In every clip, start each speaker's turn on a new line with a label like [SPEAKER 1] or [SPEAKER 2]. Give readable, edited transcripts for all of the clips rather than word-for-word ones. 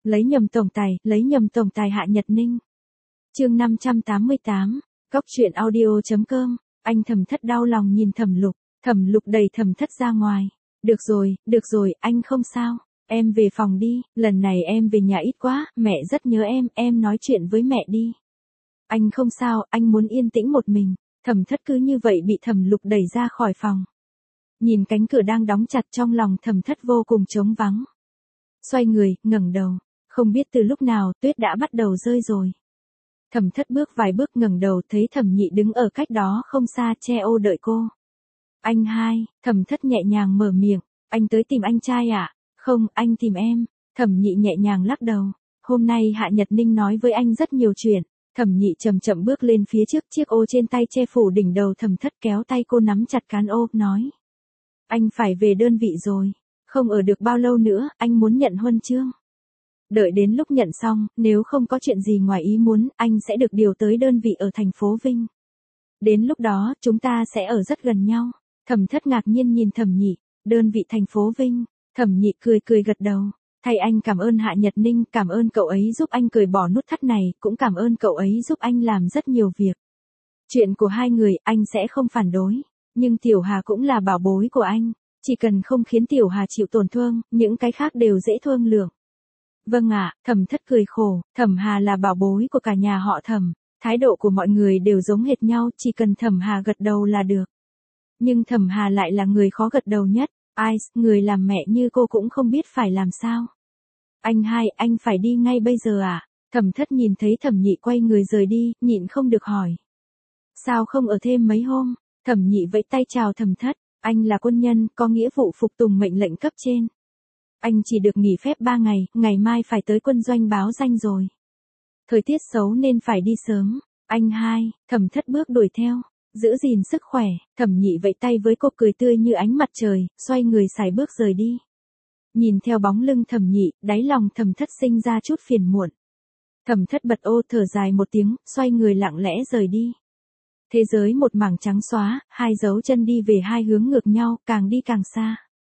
[SPEAKER 1] lấy nhầm tổng tài Hạ Nhật Ninh. Chương 588, Góc truyện audio.com. Anh Thẩm Thất đau lòng nhìn Thẩm Lục đẩy Thẩm Thất ra ngoài. Được rồi, anh không sao. Em về phòng đi, lần này em về nhà ít quá, mẹ rất nhớ em nói chuyện với mẹ đi. Anh không sao, anh muốn yên tĩnh một mình. Thẩm Thất cứ như vậy bị Thẩm Lục đẩy ra khỏi phòng. Nhìn cánh cửa đang đóng chặt trong lòng Thẩm Thất vô cùng trống vắng. Xoay người, ngẩng đầu, không biết từ lúc nào tuyết đã bắt đầu rơi rồi. Thẩm Thất bước vài bước ngẩng đầu thấy Thẩm Nhị đứng ở cách đó không xa che ô đợi cô. Anh hai, Thẩm Thất nhẹ nhàng mở miệng, anh tới tìm anh trai à? Không, anh tìm em. Thẩm Nhị nhẹ nhàng lắc đầu. Hôm nay Hạ Nhật Ninh nói với anh rất nhiều chuyện. Thẩm Nhị chậm chậm bước lên phía trước, chiếc ô trên tay che phủ đỉnh đầu Thẩm Thất, kéo tay cô nắm chặt cán ô, nói. Anh phải về đơn vị rồi. Không ở được bao lâu nữa, anh muốn nhận huân chương. Đợi đến lúc nhận xong, nếu không có chuyện gì ngoài ý muốn, anh sẽ được điều tới đơn vị ở thành phố Vinh. Đến lúc đó, chúng ta sẽ ở rất gần nhau. Thẩm Thất ngạc nhiên nhìn Thẩm Nhị, đơn vị thành phố Vinh. Thẩm Nhị cười gật đầu. Thay anh cảm ơn Hạ Nhật Ninh, cảm ơn cậu ấy giúp anh cởi bỏ nút thắt này, cũng cảm ơn cậu ấy giúp anh làm rất nhiều việc. Chuyện của hai người, anh sẽ không phản đối. Nhưng Tiểu Hà cũng là bảo bối của anh. Chỉ cần không khiến Tiểu Hà chịu tổn thương, những cái khác đều dễ thương lượng. Vâng ạ, Thẩm Thất cười khổ, Thẩm Hà là bảo bối của cả nhà họ Thẩm. Thái độ của mọi người đều giống hệt nhau, chỉ cần Thẩm Hà gật đầu là được. Nhưng Thẩm Hà lại là người khó gật đầu nhất. Ai, người làm mẹ như cô cũng không biết phải làm sao. Anh hai, anh phải đi ngay bây giờ à? Thẩm Thất nhìn thấy Thẩm Nhị quay người rời đi, nhịn không được hỏi. Sao không ở thêm mấy hôm? Thẩm Nhị vẫy tay chào Thẩm Thất, anh là quân nhân, có nghĩa vụ phục tùng mệnh lệnh cấp trên. Anh chỉ được nghỉ phép 3 ngày, ngày mai phải tới quân doanh báo danh rồi. Thời tiết xấu nên phải đi sớm. Anh hai, Thẩm Thất bước đuổi theo. Giữ gìn sức khỏe, Thẩm Nhị vẫy tay với cô cười tươi như ánh mặt trời, xoay người sải bước rời đi. Nhìn theo bóng lưng Thẩm Nhị, đáy lòng Thẩm Thất sinh ra chút phiền muộn. Thẩm Thất bật ô thở dài một tiếng, xoay người lặng lẽ rời đi. Thế giới một mảng trắng xóa, hai dấu chân đi về hai hướng ngược nhau, càng đi càng xa.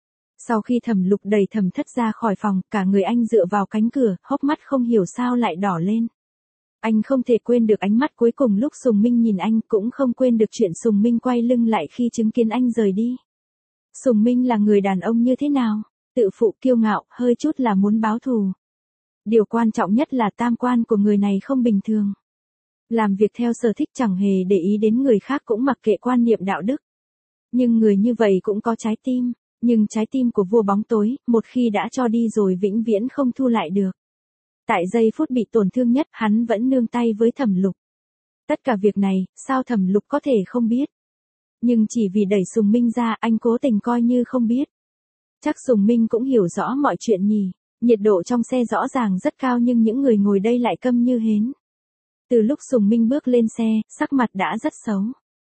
[SPEAKER 1] Sau khi Thẩm Lục đẩy Thẩm Thất ra khỏi phòng, cả người anh dựa vào cánh cửa, hốc mắt không hiểu sao lại đỏ lên. Anh không thể quên được ánh mắt cuối cùng lúc Sùng Minh nhìn anh, cũng không quên được chuyện Sùng Minh quay lưng lại khi chứng kiến anh rời đi. Sùng Minh là người đàn ông như thế nào? Tự phụ, kiêu ngạo, hơi chút là muốn báo thù. Điều quan trọng nhất là tam quan của người này không bình thường. Làm việc theo sở thích, chẳng hề để ý đến người khác, cũng mặc kệ quan niệm đạo đức. Nhưng người như vậy cũng có trái tim, nhưng trái tim của vua bóng tối, một khi đã cho đi rồi vĩnh viễn không thu lại được. Tại giây phút bị tổn thương nhất, hắn vẫn nương tay với Thẩm Lục. Tất cả việc này, sao Thẩm Lục có thể không biết? Nhưng chỉ vì đẩy Sùng Minh ra, anh cố tình coi như không biết. Chắc Sùng Minh cũng hiểu rõ mọi chuyện nhỉ. Nhiệt độ trong xe rõ ràng rất cao nhưng những người ngồi đây lại câm như hến. Từ lúc Sùng Minh bước lên xe, sắc mặt đã rất xấu.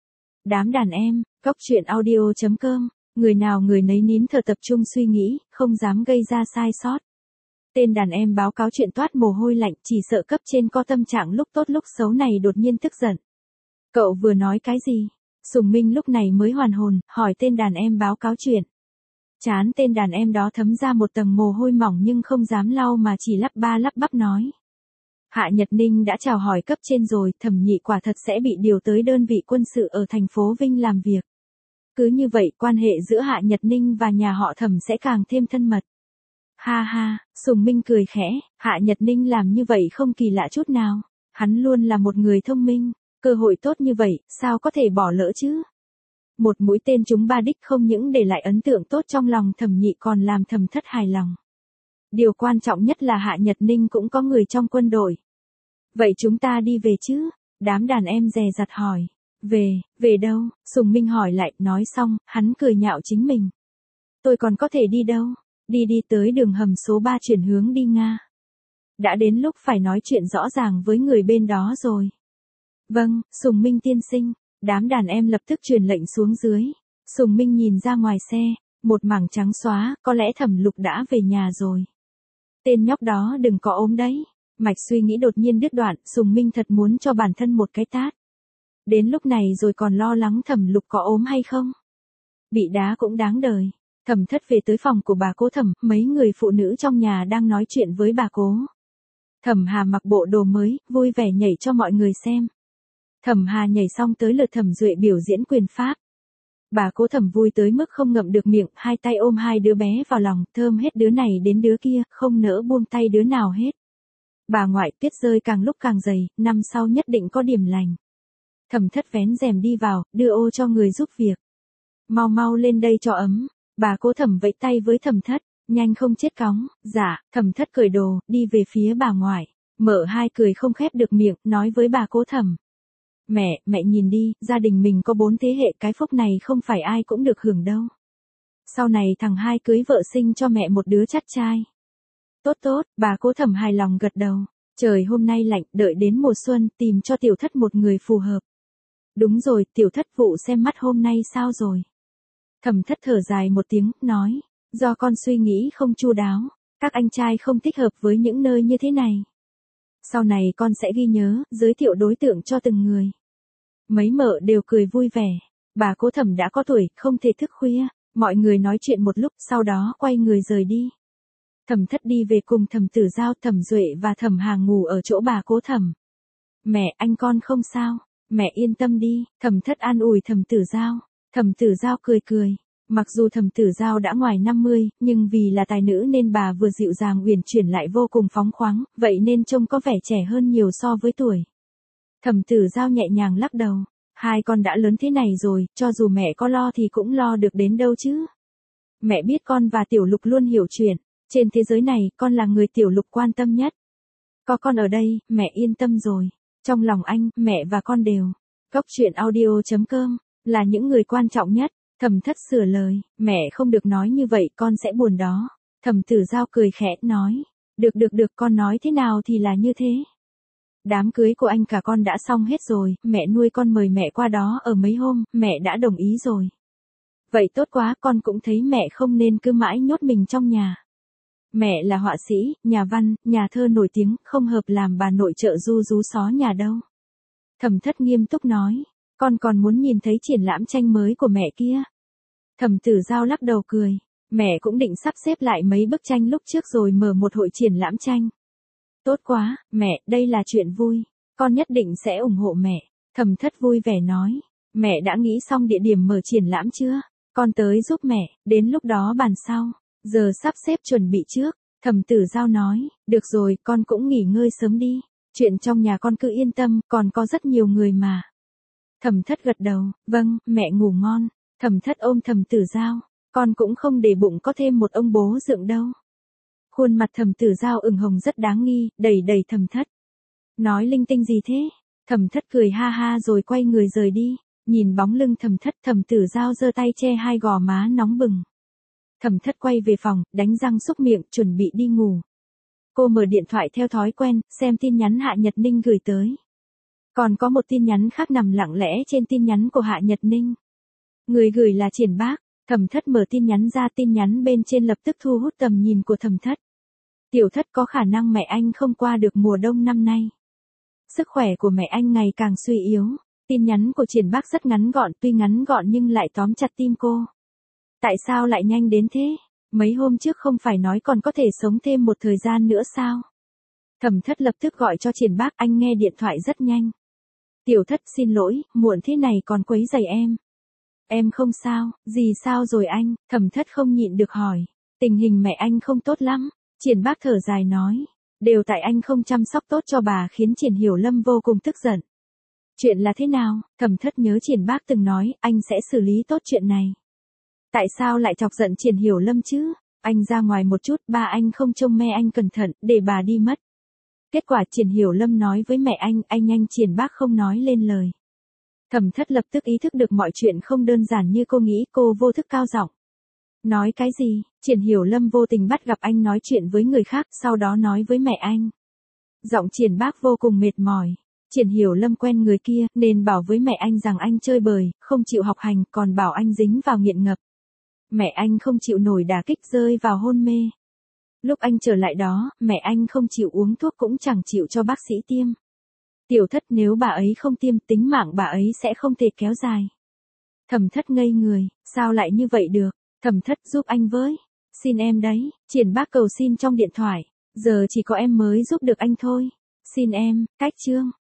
[SPEAKER 1] Đám đàn em, Góc truyện audio.com, người nào người nấy nín thở tập trung suy nghĩ, không dám gây ra sai sót. Tên đàn em báo cáo chuyện toát mồ hôi lạnh, chỉ sợ cấp trên có tâm trạng lúc tốt lúc xấu này đột nhiên tức giận. Cậu vừa nói cái gì? Sùng Minh lúc này mới hoàn hồn, hỏi tên đàn em báo cáo chuyện. Chán tên đàn em đó thấm ra một tầng mồ hôi mỏng nhưng không dám lau mà chỉ lắp ba lắp bắp nói. Hạ Nhật Ninh đã chào hỏi cấp trên rồi, Thẩm Nhị quả thật sẽ bị điều tới đơn vị quân sự ở thành phố Vinh làm việc. Cứ như vậy, quan hệ giữa Hạ Nhật Ninh và nhà họ Thẩm sẽ càng thêm thân mật. Ha ha, Sùng Minh cười khẽ, Hạ Nhật Ninh làm như vậy không kỳ lạ chút nào. Hắn luôn là một người thông minh, cơ hội tốt như vậy, sao có thể bỏ lỡ chứ? Một mũi tên trúng ba đích không những để lại ấn tượng tốt trong lòng Thẩm Nhị còn làm Thẩm Thất hài lòng. Điều quan trọng nhất là Hạ Nhật Ninh cũng có người trong quân đội. Vậy chúng ta đi về chứ? Đám đàn em dè dặt hỏi. Về đâu? Sùng Minh hỏi lại, nói xong, hắn cười nhạo chính mình. Tôi còn có thể đi đâu? Đi tới đường hầm số 3 chuyển hướng đi Nga. Đã đến lúc phải nói chuyện rõ ràng với người bên đó rồi. Vâng, Sùng Minh tiên sinh. Đám đàn em lập tức truyền lệnh xuống dưới. Sùng Minh nhìn ra ngoài xe, một mảng trắng xóa, có lẽ Thẩm Lục đã về nhà rồi. Tên nhóc đó đừng có ốm đấy. Mạch suy nghĩ đột nhiên đứt đoạn, Sùng Minh thật muốn cho bản thân một cái tát. Đến lúc này rồi còn lo lắng Thẩm Lục có ốm hay không? Bị đá cũng đáng đời. Thẩm Thất về tới phòng của bà cố Thẩm, mấy người phụ nữ trong nhà đang nói chuyện với bà cố. Thẩm Hà mặc bộ đồ mới, vui vẻ nhảy cho mọi người xem. Thẩm Hà nhảy xong tới lượt Thẩm Duệ biểu diễn quyền pháp. Bà Cố Thẩm vui tới mức không ngậm được miệng, hai tay ôm hai đứa bé vào lòng, thơm hết đứa này đến đứa kia, không nỡ buông tay đứa nào hết. Bà ngoại, tuyết rơi càng lúc càng dày, năm sau nhất định có điểm lành. Thẩm Thất vén rèm đi vào, đưa ô cho người giúp việc. Mau mau lên đây cho ấm. Bà Cố Thẩm vẫy tay với Thẩm Thất, nhanh không chết cóng. Dạ. Thẩm Thất cởi đồ, đi về phía bà ngoại. Mợ hai cười không khép được miệng, nói với bà Cố Thẩm. Mẹ nhìn đi, gia đình mình có 4 thế hệ, cái phúc này không phải ai cũng được hưởng đâu. Sau này thằng hai cưới vợ sinh cho mẹ một đứa chắt trai. Tốt, bà Cố Thẩm hài lòng gật đầu. Trời hôm nay lạnh, đợi đến mùa xuân, tìm cho Tiểu Thất một người phù hợp. Đúng rồi, Tiểu Thất, vụ xem mắt hôm nay sao rồi? Thẩm Thất thở dài một tiếng, nói, do con suy nghĩ không chu đáo, các anh trai không thích hợp với những nơi như thế này. Sau này con sẽ ghi nhớ, giới thiệu đối tượng cho từng người. Mấy mợ đều cười vui vẻ. Bà Cố Thẩm đã có tuổi, không thể thức khuya. Mọi người nói chuyện một lúc, sau đó quay người rời đi. Thẩm Thất đi về cùng Thẩm Tử Giao, Thẩm Duệ và Thẩm Hà ngủ ở chỗ bà Cố Thẩm. Mẹ, anh con không sao, mẹ yên tâm đi. Thẩm Thất an ủi Thẩm Tử Giao. Thẩm Tử Giao cười. Mặc dù Thẩm Tử Giao đã ngoài 50, nhưng vì là tài nữ nên bà vừa dịu dàng uyển chuyển lại vô cùng phóng khoáng, vậy nên trông có vẻ trẻ hơn nhiều so với tuổi. Thẩm Tử Giao nhẹ nhàng lắc đầu, hai con đã lớn thế này rồi, cho dù mẹ có lo thì cũng lo được đến đâu chứ. Mẹ biết con và Tiểu Lục luôn hiểu chuyện, trên thế giới này con là người Tiểu Lục quan tâm nhất. Có con ở đây, mẹ yên tâm rồi. Trong lòng anh, mẹ và con đều. Cốc truyện audio.com là những người quan trọng nhất. Thẩm Thất sửa lời, mẹ không được nói như vậy, con sẽ buồn đó. Thẩm Tử Giao cười khẽ, nói, được, con nói thế nào thì là như thế. Đám cưới của anh cả con đã xong hết rồi, mẹ nuôi con mời mẹ qua đó ở mấy hôm, mẹ đã đồng ý rồi. Vậy tốt quá, con cũng thấy mẹ không nên cứ mãi nhốt mình trong nhà. Mẹ là họa sĩ, nhà văn, nhà thơ nổi tiếng, không hợp làm bà nội trợ ru rú xó nhà đâu. Thẩm Thất nghiêm túc nói, con còn muốn nhìn thấy triển lãm tranh mới của mẹ kia. Thẩm Tử Giao lắc đầu cười, mẹ cũng định sắp xếp lại mấy bức tranh lúc trước rồi mở một hội triển lãm tranh. Tốt quá, mẹ, đây là chuyện vui, con nhất định sẽ ủng hộ mẹ. Thẩm Thất vui vẻ nói, mẹ đã nghĩ xong địa điểm mở triển lãm chưa? Con tới giúp mẹ, đến lúc đó bàn sau. Giờ sắp xếp chuẩn bị trước. Thẩm Tử Giao nói, được rồi, con cũng nghỉ ngơi sớm đi. Chuyện trong nhà con cứ yên tâm, còn có rất nhiều người mà. Thẩm Thất gật đầu, vâng, mẹ ngủ ngon. Thẩm Thất ôm Thẩm Tử Giao, con cũng không để bụng có thêm một ông bố dượng đâu. Khuôn mặt Thẩm Tử Giao ửng hồng rất đáng nghi, đẩy Thẩm Thất. Nói linh tinh gì thế? Thẩm Thất cười ha ha rồi quay người rời đi. Nhìn bóng lưng Thẩm Thất, Thẩm Tử Giao giơ tay che hai gò má nóng bừng. Thẩm Thất quay về phòng, đánh răng xúc miệng, chuẩn bị đi ngủ. Cô mở điện thoại theo thói quen, xem tin nhắn Hạ Nhật Ninh gửi tới. Còn có một tin nhắn khác nằm lặng lẽ trên tin nhắn của Hạ Nhật Ninh. Người gửi là Triển Bác. Thẩm Thất mở tin nhắn ra, tin nhắn bên trên lập tức thu hút tầm nhìn của Thẩm Thất. Tiểu Thất, có khả năng mẹ anh không qua được mùa đông năm nay. Sức khỏe của mẹ anh ngày càng suy yếu. Tin nhắn của Triển Bác rất ngắn gọn, tuy ngắn gọn nhưng lại tóm chặt tim cô. Tại sao lại nhanh đến thế? Mấy hôm trước không phải nói còn có thể sống thêm một thời gian nữa sao? Thẩm Thất lập tức gọi cho Triển Bác, anh nghe điện thoại rất nhanh. Tiểu Thất, xin lỗi, muộn thế này còn quấy rầy em. Em không sao, gì sao rồi anh? Thẩm Thất không nhịn được hỏi. Tình hình mẹ anh không tốt lắm. Triển Bác thở dài nói. Đều tại anh không chăm sóc tốt cho bà khiến Triển Hiểu Lâm vô cùng tức giận. Chuyện là thế nào? Thẩm Thất nhớ Triển Bác từng nói, anh sẽ xử lý tốt chuyện này. Tại sao lại chọc giận Triển Hiểu Lâm chứ? Anh ra ngoài một chút, ba anh không trông me anh cẩn thận, để bà đi mất. Kết quả Triển Hiểu Lâm nói với mẹ anh Triển Bác không nói lên lời. Thẩm Thất lập tức ý thức được mọi chuyện không đơn giản như cô nghĩ, cô vô thức cao giọng. Nói cái gì? Triển Hiểu Lâm vô tình bắt gặp anh nói chuyện với người khác, sau đó nói với mẹ anh. Giọng Triển Bác vô cùng mệt mỏi. Triển Hiểu Lâm quen người kia, nên bảo với mẹ anh rằng anh chơi bời, không chịu học hành, còn bảo anh dính vào nghiện ngập. Mẹ anh không chịu nổi đả kích, rơi vào hôn mê. Lúc anh trở lại đó, mẹ anh không chịu uống thuốc cũng chẳng chịu cho bác sĩ tiêm. Tiểu Thất, nếu bà ấy không tiêm, tính mạng bà ấy sẽ không thể kéo dài. Thẩm Thất ngây người, sao lại như vậy được? Thẩm Thất, giúp anh với. Xin em đấy. Triển Bác cầu xin trong điện thoại. Giờ chỉ có em mới giúp được anh thôi. Xin em, cách chương.